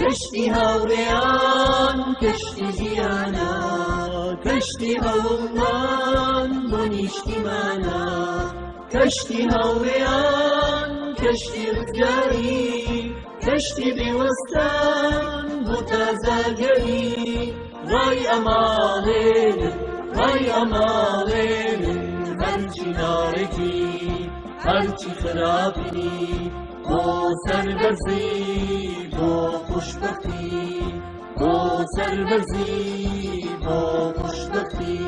کەشتی هاوڕێیان کەشتی ژیانە کەشتی هەوڵمان بۆ نیشتیمانە کەشتی هاوڕێیان کەشتی ڕزگاری کەشتی بێوەستان بۆ تازاگەری ڕای ئەماڵێنن ڕای ئەماڵێنن هەرچی ناڕێکی هەرچی خراپی بۆ سەربەرزی بۆ خوشبەختی بۆ سەربەرزی بۆ خوشبەختی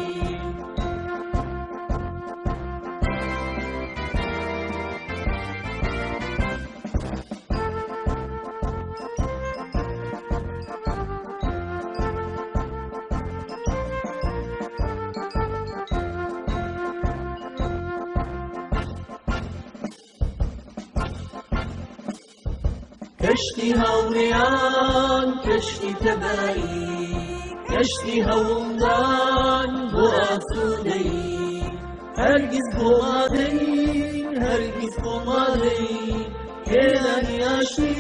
کەشتی هاوڕێیان کەشتی تەبایی کەشتی هەوڵدان بۆ ئاسوودەی هەرگیز بۆ مادەین هەرگیز بۆ مادەین هێنانی ئاشتی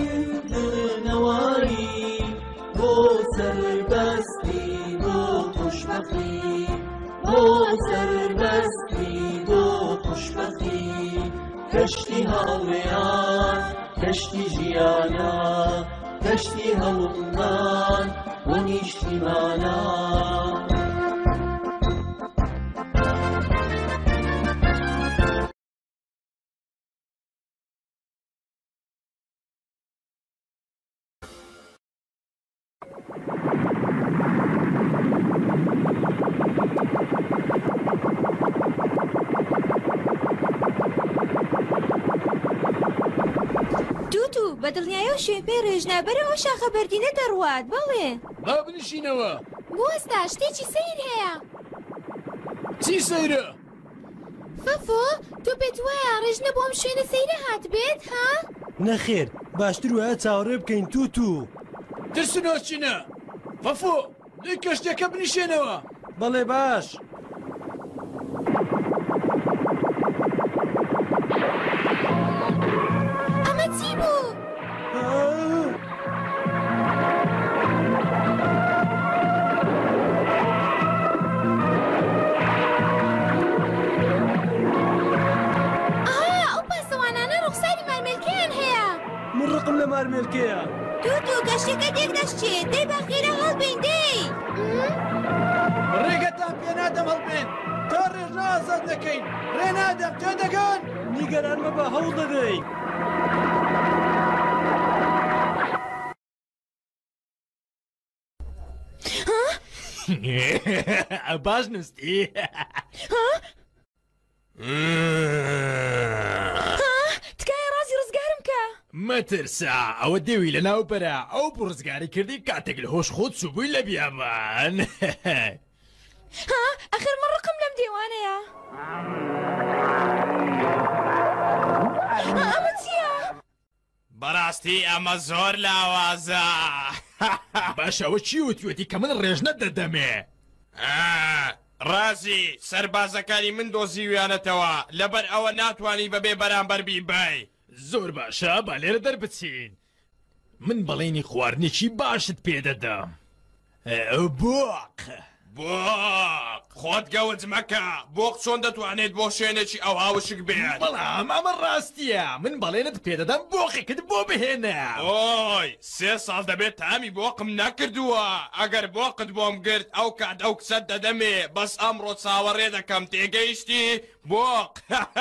دڵنەواری بۆ سەربەستی بۆ خوشبەختی بۆ سەربەستی بۆ خوشبەختی کەشتی هاوڕێیان کەشتی ژیانە کەشتی هەوڵمان بۆ نیشتیمانە بەدڵنیایە و شوێن پێی ڕێژنابەرەوە شاخە بەردینە دەڕوات بەڵێ با بنشینەوە بوەستا شتێکی سەیر هەیە چی سەیرە؟ فەفۆ تۆ پێت وایە ڕێژنە بۆم شوێنە سەیرە هات بێت ها؟ نەخێر باشتر وایە چاوەڕێ بکەین تووتو ترسنۆچینە فەفۆ دوی کەشتەکە بنیشێنەوە بەڵێ باش ئەمە چی بوو؟ لە مارمێلکەیە تووتو گەشتەکە تێک دەشتێت دەی باخێرە هەڵبین دەی ڕێگەتان پێ نادەم هەڵبێن تا ڕێژنە ئازاد دەکەین ڕێ نادەم تێ دەگەن نیگەران مەبە هەوڵ دەدەین باش نووستی مەترسا ئەوە دێوی لە ناوبەرە ئەو ڕزگاری کردی کاتێک لە هۆش خۆت سوبووی لە بیامان ئەخر من ڕقم لەم دێوانەیە ئەمە چییە؟ بەڕاستی ئەمە زۆر لاوازە باشەوە چی وتوێتی کە من ڕێژنە دەدەمێ ڕازی سەربازەکانی من دۆزیویانەتەوە لەبەر ئەوە ناتوانی بەبێ بەرامبەر بیبای زۆر باشە با لێرە دەربچین من بەڵێنی خواردنێکی باشت پێدەدەم بۆق بۆق خۆت گەوت مەکە بۆق چۆن دەتوانێت بۆ شوێنێکی ئەو هاوشک بێت بەڵام ئەمە ڕاستیە من بەڵێنت پێدەدەم بۆقێکت بۆ بهێنە ئۆی 3 ساڵ دەبێت تامی بۆقم نەکردووە ئەگەر بۆقت بۆم گرت ئەو کات ئەو کسەت دەدەمێ بەس ئەمڕۆ چاوەڕێ دەکەم تێگەیشتی بۆق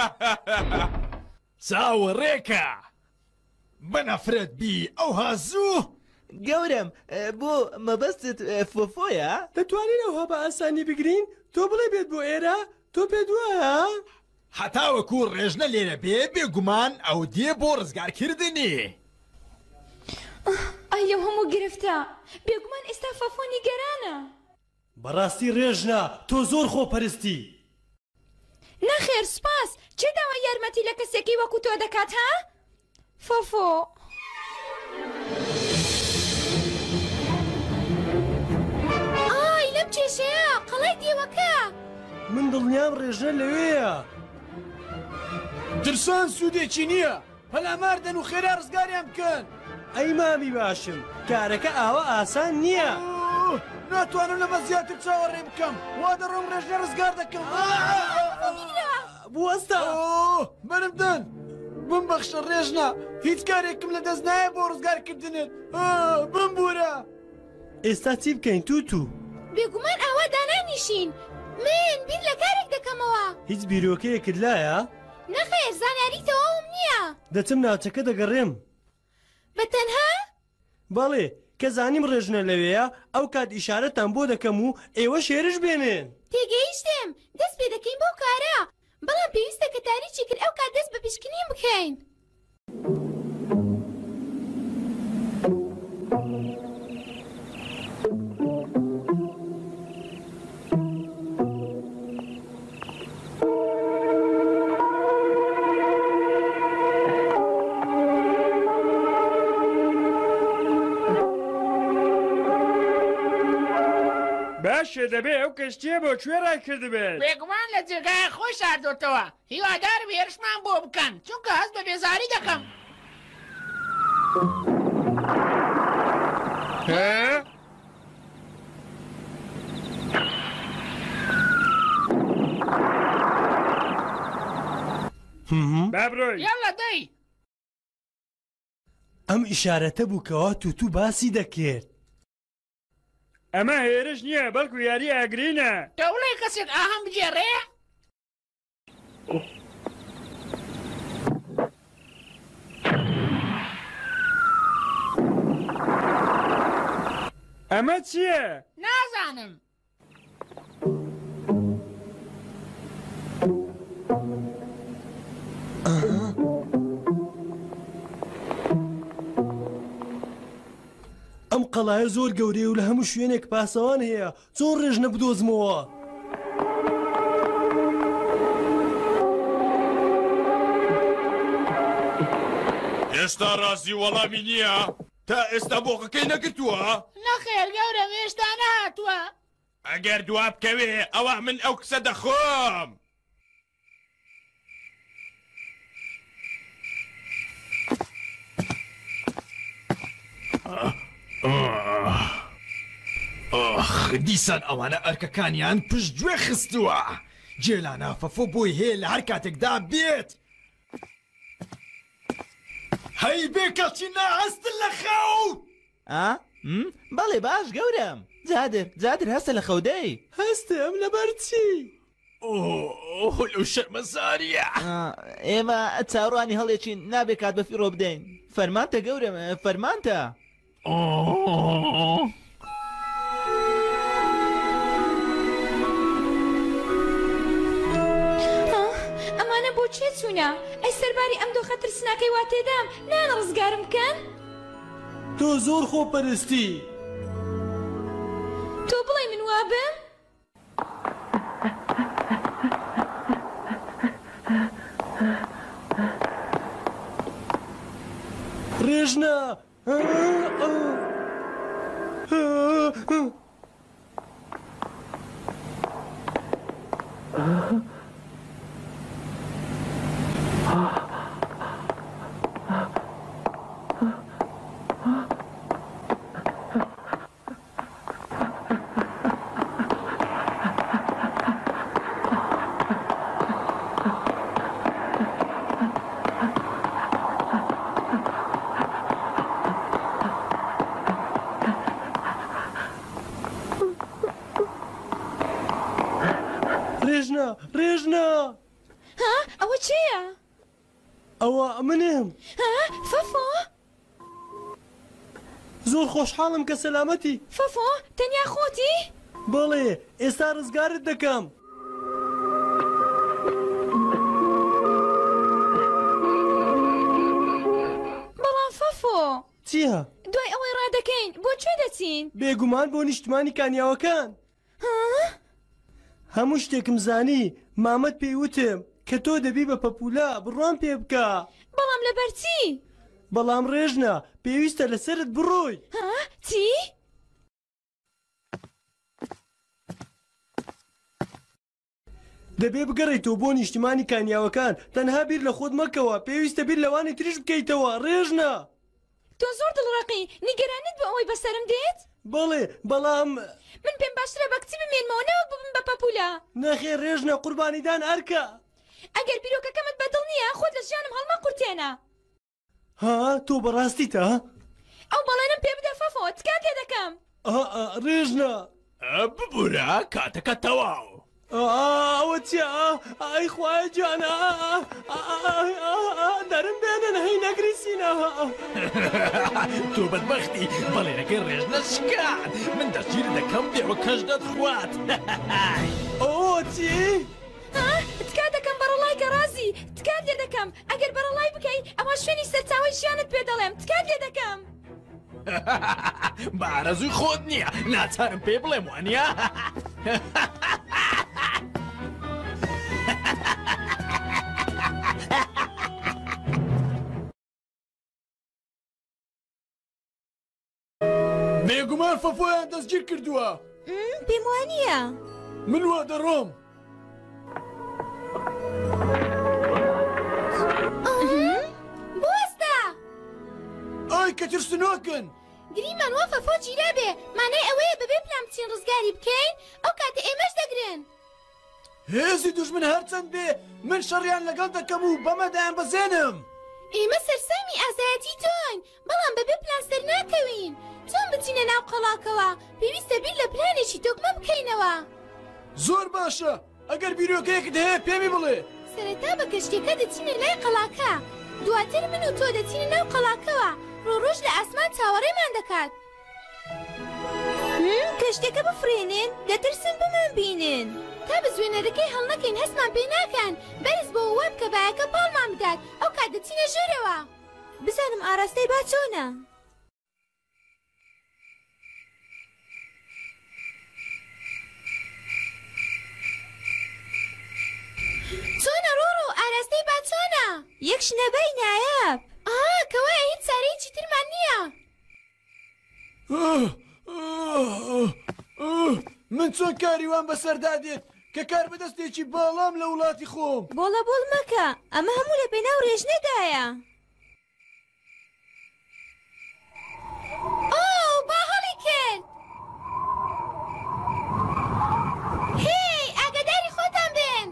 چاوەڕێکە بەنەفرەت بی ئەو هازوو گەورم بۆ مەبەستت فۆفۆیە؟ دەتوانین ئەوها بە ئاسانی بگرین تۆ بڵێ بێت بۆ ئێرە تۆ پێت وایە؟ هەتاوەکو ڕێژنە لێرە بێ بێگومان ئەو دێ بۆ ڕزگارکردنی ئای لەو هەموو گرفتە بێگومان ئێستا فەفۆ نیگەرانە بەڕاستی ڕێژنە تۆ زۆر خۆپەرستی نەخێر سپاس چێ داوای یارمەتی لە کەسێکی وەکو تۆ دەکات ها؟ فەفۆ ئای لەم کێشەیە قەڵای دێوەکە من دڵنیام ڕێژنە لەوەیە ترسان سوودێکی نییە هەلا ماردن و خێرا ڕزگاریان بکەن. ئەی مامی باشم کارەکە ئاوە ئاسان نییە. ناتوانم لەمە زیاتر چاوەڕێ بکەم وا دەڕۆم ڕێژنە ڕزگار دەکەم. بوەستە بەرمدەن بمبەخشە ڕێژنە هیچ کارێکم لە دەست نایە بۆ ڕزگارکردنت. بمبورە. ئێستا چی بکەین تووتو؟ بێگومان ئاوا دانانیشین من بیر لە کارێک دەکەمەوە. هیچ بیرۆکەیەکت لایە؟ نەخێر زانیاری تەواوم نییە. دەچم ناوچەکە دەگەڕێم. بەتەنها؟ بەڵێ کە زانیم ڕێژنە لەوەیە ئەو کات ئیشارەتان بۆ دەکەم و ئێوە شێرش بێنێن. تێگەیشتم دەست پێ دەکەین بۆ کارە بەڵام پێویستە کە تاریکی کرد ئەو کات دەست بە پیشکنیم بکەین. باشێ دەبێ ئەو کەشتیە بۆ کوێ ڕای کردبێت. بێگومان لە جێگای خۆی شاردۆتەوە هیوادارم هێرشمان بۆ بکەن چونکە هەست بە بێزاری دەکەم. بابڕۆی یاڵە دەی ئەم ئیشارەتە بووکەوە تووتو باسی دەکرد. ئەمە هێرش نییە بەڵکو یاری ئاگرینە. دەوڵێ کەسێک ئاهەم بجێڕێ؟ ئەمە چییە؟ نازانم. ئەم قەڵایە زۆر گەورەیە و لە هەموو شوێنێک پاسەوان هەیە چۆن ڕێژنە بدۆزمەوە. هێشتا ڕاستی وەڵامی نییە تا ئێستا بۆقەکەی نەگرتووە. نەخێر گەورم هێشتا نهاتووە. ئەگەر دوا بکەوێ ئەوە من ئەو کسە دەخۆم. دیسان ئەوانە ئەرکەکانیان پشت گوێ خستووە. جێلانە فەفۆ بۆی هەیە لە هەر کاتێکدا بێت. هەی بێکەڵکی ناهەستن لە خەوت. بەڵێ باش گەورم جادر هەستە لە خەودەی. هەستم لەبەر چی؟ لەو شەرمەزاریە. ئێمە چاوڕوانی هەڵێکی نابێ کات بە فیڕۆ بدەین. فەرمانتە گەورم فەرمانتە. ئەمانە بۆ چێ چوونە؟ ئەی سەرباری ئەم دۆخە ترسناکەی وا تێدام نان ڕزگارم بکەن؟ تۆ زۆر خۆپەرستی. تۆ بڵێ من وابم؟ ڕێژنە ڕێژنە ها ئەوە چییە؟ ئەوە منم. ها فەفۆ؟ زۆر خۆشحاڵم کە سەلامەتی. فەفۆ تەنیا خۆتی؟ بەڵێ ئێستا ڕزگارت دەکەم. بەڵام فەفۆ چییە؟ دوای ئەوەی ڕادەکەین بۆ کوێ دەچین؟ بێگومان بۆ نیشتمانی کانیاوەکان. هەموو شتێکم زانی مامەت پێیوتم کە تۆ دەبی بە پەپولا بڕوان پێ بکە. بەڵام لەبەرچی؟ بەڵام ڕێژنە پێویستە لەسرت بڕۆی. ها چی؟ دەبێ بگەڕێتەوە بۆ نیشتمانی کانیاوەکان تەنها بیر لە خۆت مەکەوە پێویستە بیر لەوانی تریش بکەیتەوە ڕێژنە تۆ زۆر دڵڕقی نیگەرانت بە ئەوەی بەسرم دێت بەڵێ بەڵام من پێم باشترە بە کچی بمێنمەوە نەوە ببم بە پەپولە نەخێ ڕێژنە قوربانیدان ئەرکە ئەگەر بیرۆکەکەمت بەدڵ نییە خۆت لە ژیانم هەڵمە قورتێنە ها تۆ بەڕاستیتە ئەو بەڵێنم پێ بدە فەفۆ تکات لێ دەکەم ڕێژنە ببوورە کاتەکە تەواو ئەوە چیە ئای خوای جانە دەرم بێنن هەی نەگریسینە تۆ بەدبەختی بەڵێنەکەی ڕێژنە شکات من دەچیر دەکەم دێوە کەش دەتخوات ئەوە چی؟ تکات دەکەم بەڕەڵای گەڕازی تکات لێ دەکەم ئەگەر بەڕەڵای بکەی ئەوە شوێنی سەرچاوی ژیانت پێ دەڵێم تکات لێ دەکەم بارەزووی خۆت نییە ناچارم پێ بڵێم وانە بێگومان فەفۆیان دەستگیر کردووە پێم وانییە من وا دەڕۆم بوەستە ئای کە ترسنۆکن گریمان وە فەفۆ گیرە بێ مانای ئەوەیە بەبێ پلان بچین ڕزگاری بکەین ئەو کاتە ئێمەش دەگرن هێزی دوژمن هەرچەند بێ من شەڕیان لەگەڵ دەکەم و بەمەدایان بەزێنم ئێمە سەرسامی ئازایەتی تۆین بەڵام بەبێ پلان سەر ناکەوین چۆن بچینە ناو قەڵاکەوە پێویستە بیر لە پلانێکی تۆکمە بکەینەوە زۆر باشە ئەگەر بیرۆکەیەکت هەیە پێمی بڵێ سەرەتا بە کەشتێکە دەچینە لای قەڵاکە دواتر من و تۆ دەچینە ناو قەڵاکەوە ڕۆژ لە ئاسمان چاوەڕێمان دەکات کەشتێکە بفرێنن دەترسن بمان بینن تا بزوێنەرەکەی هەڵنەکەین هەستمان پێ ناکەن بەرز بۆ وە بکە بایەکە پاڵمان بدات ئەو کات دەچینە ژوورەوە بزانم ئاراستەی با چۆنە چۆنە ڕۆڕۆ ئاراستەی با چۆنە یەک شنەبەی نایاب کەوایە هیچ چارەیەکی ترمان نییە من چۆن کاریوان بەسەردا دێت کە کار بەدەستێکی باڵام لە وڵاتی خۆم بۆڵە بۆڵ مەکە ئەمە هەموو لە پێناو ڕێژنەدایە با هەڵی کرد هی ئاگاداری خۆتان بێن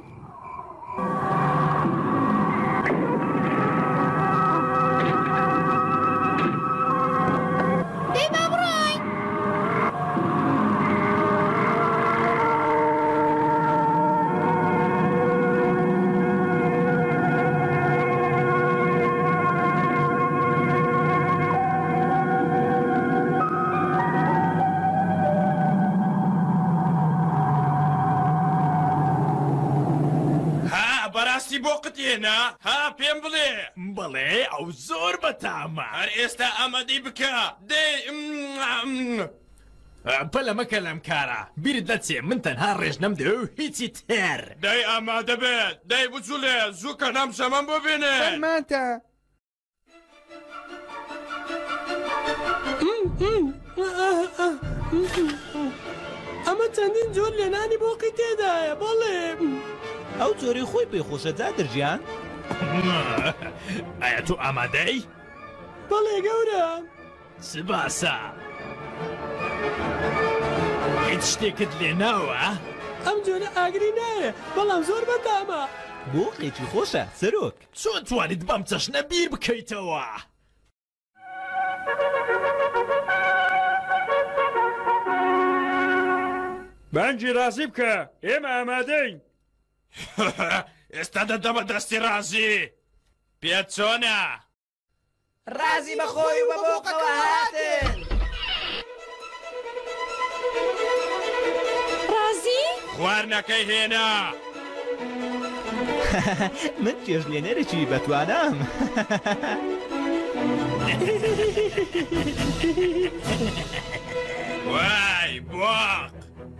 دەی با بڕۆین بەڕاستی بۆ قتێنا ها پێم بڵێ بڵێ ئەو زۆر بەتامە هەر ئێستا ئەمەدەی بکە دەی پەلەمەکە لەم کارە بیرت دەچێ من تەنها ڕێژنەم دەوێ و هیچی تر دەی ئامادە بێت دەی بچولێ زووکە نام شەمەم ببینێ فەرمانتە ئەمە چەندین جۆر لێنانی بۆقی تێدایە بەڵێ ئەو جۆری خۆی پێخۆشە جادرجیان ئایا تۆ ئامادەی؟ بەڵێ گەورە سباسە هیچ شتێکت لێناوە؟ ئەم جۆرە ئاگری نایە بەڵام زۆر بەتامە بۆقێکی خۆشە سەرۆک چۆن توانیت بەم چەشنە بیر بکەیتەوە؟ بانجی ڕازی بکە ئێمە ئامادەین ئێستا دەدەمە دەستی ڕازی پێت چۆنە؟ ڕازی بەخۆی و بە بۆقەوە هاتن ڕازی؟ خواردنەکەی هێنا من پێشلێنەرێکی بەتوانام وای بۆق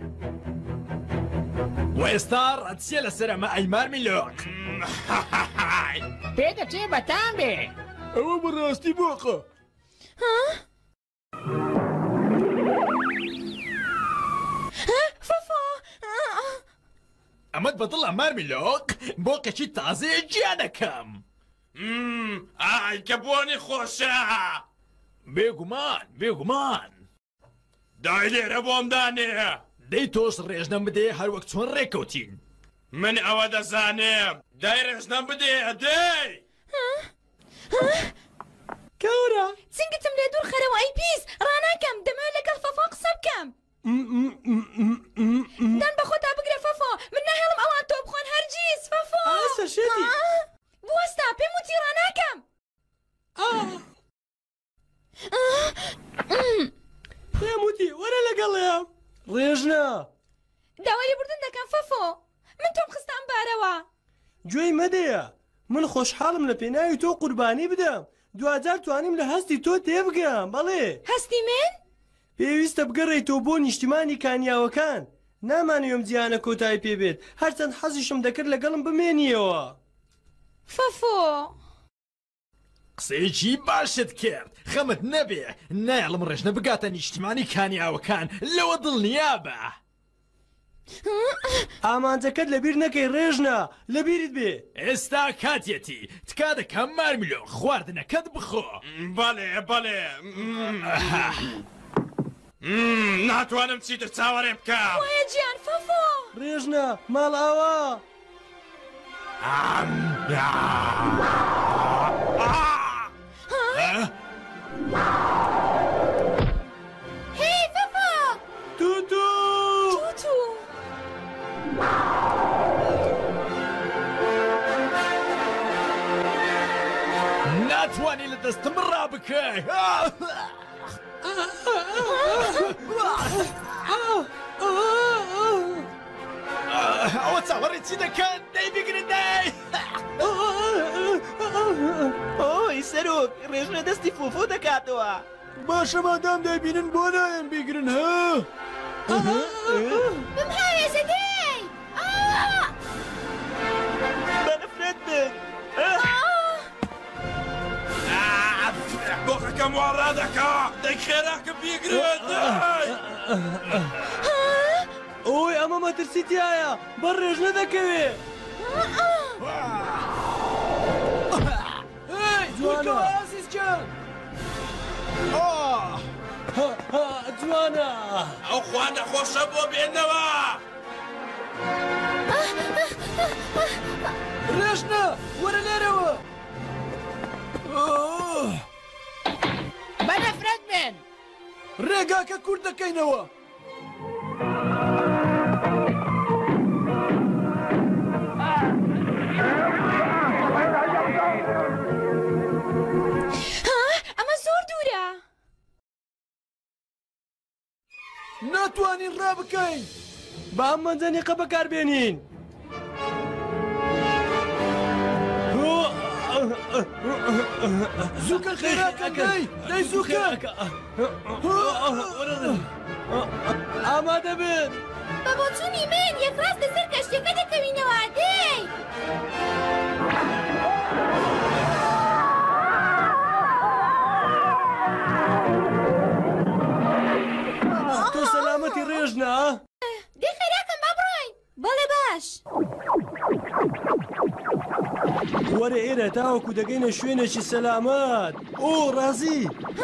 و ئێستا ڕەتسیە لەسەر ئەمە ئەیمار میلۆک پێدەچێ بەتان بێ ئەوە بەڕاستی بۆقە ئەمەد بەدڵە مارمیلۆک بۆقێکی تازەیە گیا دەکەم. ئای کە بۆنی خۆشە. بێگومان دای لێرە بۆم دانێ. دەی تۆش ڕێژنەم بدێ هەروەک چۆن ڕێکەوتین. من ئەوە دەزانێم. دای ڕێژنەم بدێ دەی. کەورە چنگتم لێ دوور خەرەوە ئەی پیس ڕاناکەم دەمەوێت لەگەڵ فەفۆ قسە بکەم. دان بە خۆتا بگرە فەفۆ من ناهێڵم ئەوان تۆ بخۆن هەرگیز فەفۆ. سەرشێتی بوەستا پێم وتی ڕاناکەم. پێم وتی وەرە لەگەڵیان ڕێژنە داوای لێبوردن دەکەم فەفۆ من تۆم خستان بارەوە. گوێی مەدەیە من خۆشحاڵم لە پێناوی تۆ قوربانی بدەم دوجار توانیم لە هەستی تۆ تێبگەم. بەڵێ هەستی من؟ پێویستە بگەڕێیتەوە بۆ نیشتیمانی کانیاوەکان نامانوێم جیانە کۆتایی پێبێت هەرچەند حەزیشم دەکرد لەگەڵم بمێنیەوە. فەفۆ قسەیەکی باشت کرد خەمت نەبێ نایڵم ڕێژنە بگاتە نیشتیمانی کانیاوەکان لەوە دڵنیابە. ئامانجەکەت لەبیر نەکەی ڕێژنە لەبیرت بێ. ئێستا کاتێتی تکا دەکەم مارمیلۆ خواردنەکەت بخۆ. بەڵێ ناتوانم چیتر چاوەڕێ بکەم. وایە گیان فەفۆ ڕێژنە ماڵ ئاوا. هی فەفۆ توتو ناتوانی لە دەستم ڕابکەی. ئەوە چاوەڕی چی دەکەن دەی بگرن دەی. ئۆی سەرۆک ڕێژنە دەستی فۆفۆ دەکاتەوە. باشە مادام دەیبینن بۆ نایەن بیگرن ها. بم هاوێزە دەی بەنفرەت بن. بۆقەکەم وا ڕادەکا دەی خێراکە بیگرن. ئۆی ئەمە مەترسیتیایە بە ڕێژنە دەکەوێ. جوانە ئازیزجان جوانە ئەو خوا نەخۆشە بۆ بێنەوە. ڕێژنە وەرە لێرەوە. بەنەفرەت بن. ڕێگاکە کورد دەکەینەوە. ئەمە زۆر دوورە. ناتوانین ڕابکەین. بە ئەم مەنجەنیقە بەکاربێنین. زووکە خێراکە دەی زووکە. ئامادە بن. بە بۆچوونی من یەکڕاست لەسەر کەشتەکە دەکەوینەوە دەی. تۆ سەلامەتی ڕێژنە؟ دەی خێراکەم با بڕۆین. بەڵێ باش. وەرە ئێرە تاوەکو دەگەینە شوێنێکی سەلامەت. ئۆ ڕازی.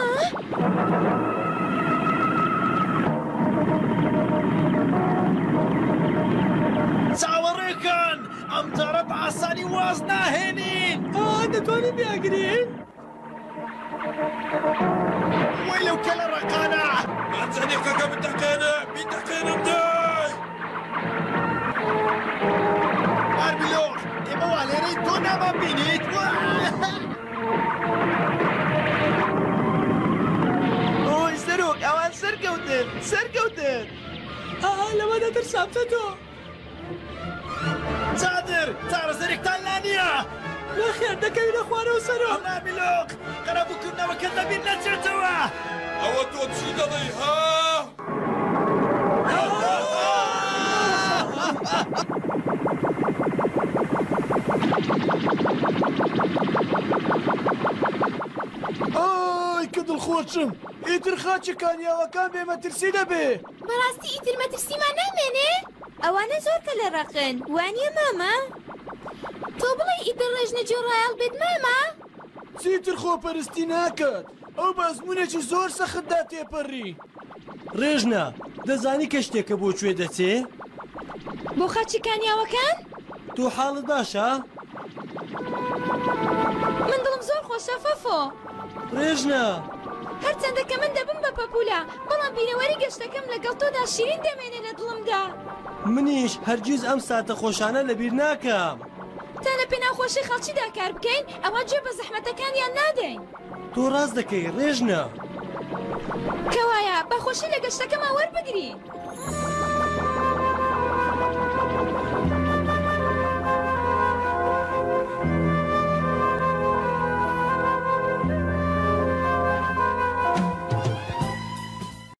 چاوەڕێکن ئەم جارە بە ئاسانی واز ناهێنین. دەتوانین بیاگرین؟ وەی لەو کەلە ڕقانە مەنجەنیقەکە بتەقێنە بیتەقێنم دەی. مارمیلۆ ئێمە وا لێرەی تۆ نامان بینیت. ئۆی سەرۆک ئەوان سەرکەوتن. لەمە دەترسامتە تۆ. چادر چارەسەرێکتان لا نییە. نەخێر دەکەوینە خوارەوە سەرۆک. مارمیلۆک قەرەبووکردنەوەکە دەبیر نەچێتەوە. ئەوە تۆ چی دەڵێی ها؟ ئای کە دڵخۆشم. ئیتر خاچە کانیاوەکان بێمەترسی دەبێ. بەڕاستی ئیتر مەترسیمان نامێنێ؟ ئەوانە زۆر کە لە ڕقن وانیە ماما؟ تۆ بڵێ ئیدە ڕێژنە جۆڕایال بێت ماما؟ چیتر خۆپەرستی ناکات ئەو بەزمونێکی زۆر سەختدا تێپەڕی. ڕێژنە دەزانی کە شتێکە بۆ کوێ دەچێ؟ بۆ خاچی کانیاوەکان؟ تۆ حاڵت باشە؟ من دڵم زۆر خۆشە فەفۆ. ڕێژنە هەرچەندە کە من دەبم بە پەپولە بەڵام بینەوەری گەشتەکەم لەگەڵ تۆدا شیرین دەمێنێ لە دڵمدا. منیش هەرگیز ئەم ساتە خۆشانە لەبیر ناکەم. تا لە پێناوخۆشی خەڵکیدا کار بکەین ئەوە گوێ بە زەحمەتەکانیان نادەین. تۆ ڕاست دەکەی ڕێژنە. کەوایە بەخۆشی لە گەشتەکەما وەربگری.